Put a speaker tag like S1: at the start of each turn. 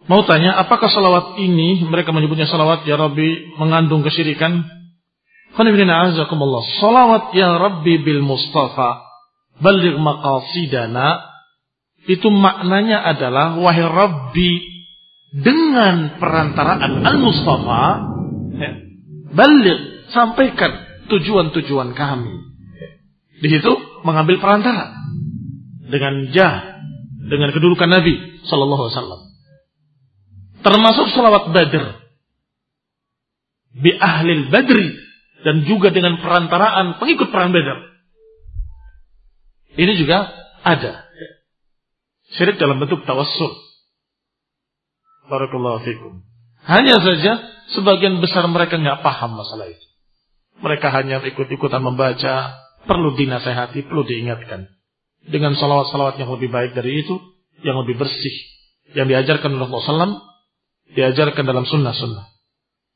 S1: Mau tanya, apakah salawat ini, mereka menyebutnya salawat ya Rabbi, mengandung kesyirikan? Salawat ya Rabbi bil Mustafa baligh maqasidana, itu maknanya adalah wahai Rabbi, dengan perantaraan Al-Mustafa, baligh, sampaikan tujuan-tujuan kami. Di situ mengambil perantara dengan dengan kedudukan Nabi sallallahu alaihi wasallam. Termasuk salawat Badr bi ahlil Badri, dan juga dengan perantaraan pengikut perang Badar. Ini juga ada syirik dalam bentuk tawassul. Barakallahu fikum. Hanya saja sebagian besar mereka nggak paham masalah itu. Mereka hanya ikut-ikutan membaca, perlu dinasehati, perlu diingatkan dengan salawat-salawat yang lebih baik dari itu, yang lebih bersih, yang diajarkan oleh Rasulullah SAW, diajarkan dalam sunnah-sunnah.